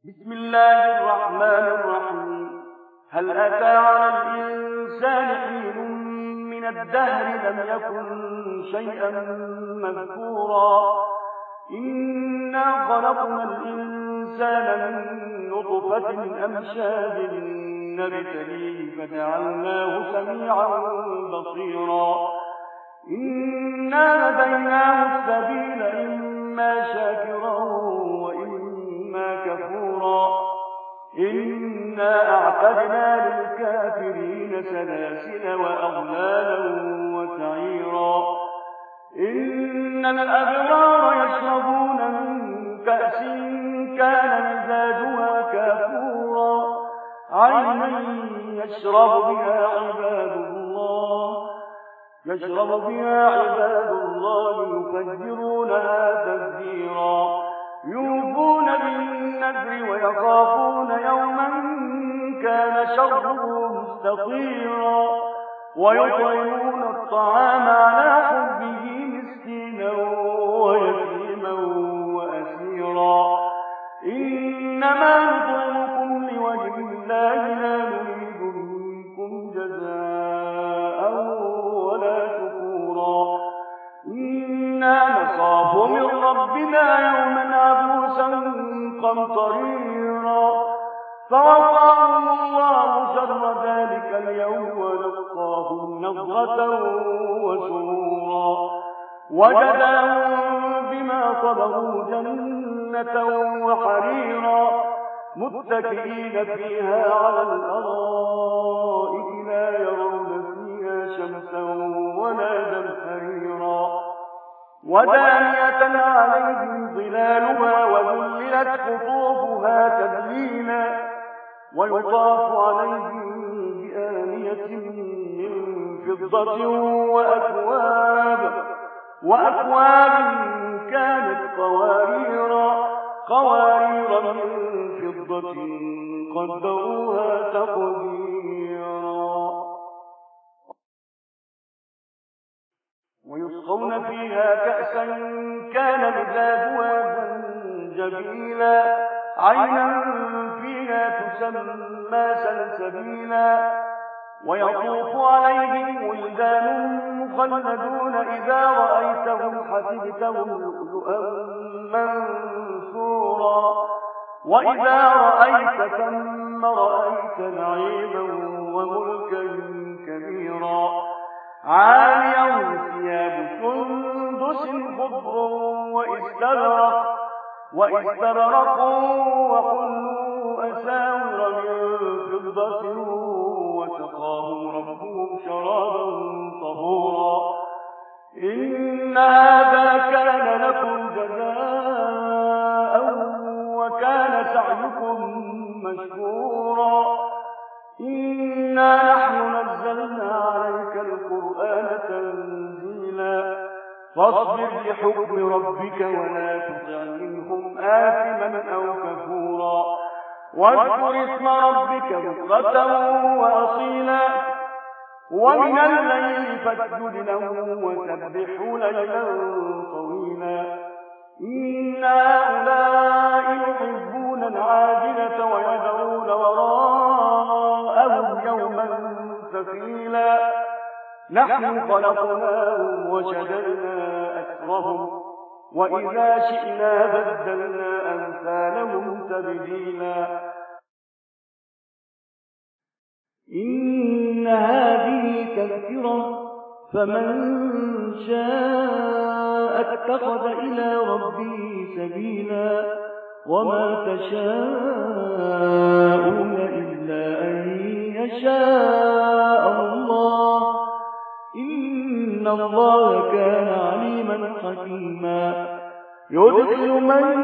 بسم الله الرحمن الرحيم. هل أتى على الإنسان حين من الدهر لم يكن شيئا مذكورا إنا خلقنا الإنسان من نطفة أمشاج نبتليه فجعلناه سميعا بصيرا إنا هديناه السبيل إما شاكرا وإما كفورا إنا أعتدنا للكافرين سلاسل وأغلالا وسعيرا إن الأبرار يشربون من كأس كان مزاجها كافورا عينا يشرب بها عباد الله يفجرونها تفجيرا يوفون بالنذر ويخافون يوما كان شره مستطيرا ويطعمون الطعام على حبه مسكينا ويتيما وأسيرا إنما نطعمكم لوجه الله لا نريد منكم جزاء ولا شكورا إنا نخاف من ربنا يوما عبوسا قمطريرا فوقاهم الله شر ذلك اليوم ولقاهم نضرة وسرورا وجزاهم بما صبروا جنة وحريرا متكئين فيها على الأرائك لا يرون فيها شمسا ولا زمهريرا ودانية عليهم ظلالها وذللت قطوفها تذليلا ويطاف عليهم بآنية من فضة وأكواب كانت قوارير من فضة قدروها تقديرا ويسقون فيها كأسا كان مزاجها زنجبيلا عينا فيها تسمى سلسبيلا ويطوف عليهم ولدان مخلدون إذا رأيتهم حسبتهم لؤلؤا منثورا وإذا رأيت ثم رأيت نعيما وملكا كبيرا عاليهم ثياب سندس خضر وإستبرق وحلوا أساور من فضة وسقاهم ربهم شرابا طهورا إن هذا كان لكم جزاء وكان سعيكم مشكورا إنا نحن نزلنا عليك القرآن تنزيلا فاصبر لحكم ربك ولا تطع منهم آثما أو كفورا واذكر اسم ربك بكرة وأصيلا ومن الليل فاسجد له وسبحه ليلا طويلا إن هؤلاء يحبون العاجلة ويذرون وراءهم يوما ثقيلا نحن خلقناهم وشددنا أسرهم وإذا شئنا بدلنا أمثالهم تبديلا إن هذه تذكرة فمن شاء اتخذ إلى ربه سبيلا وما تشاءون إلا أن يشاء الله إن الله كان عليما حكيما يدخل من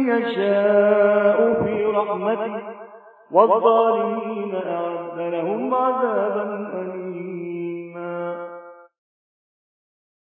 يشاء في رحمته والظالمين أعد لهم عذابا أليما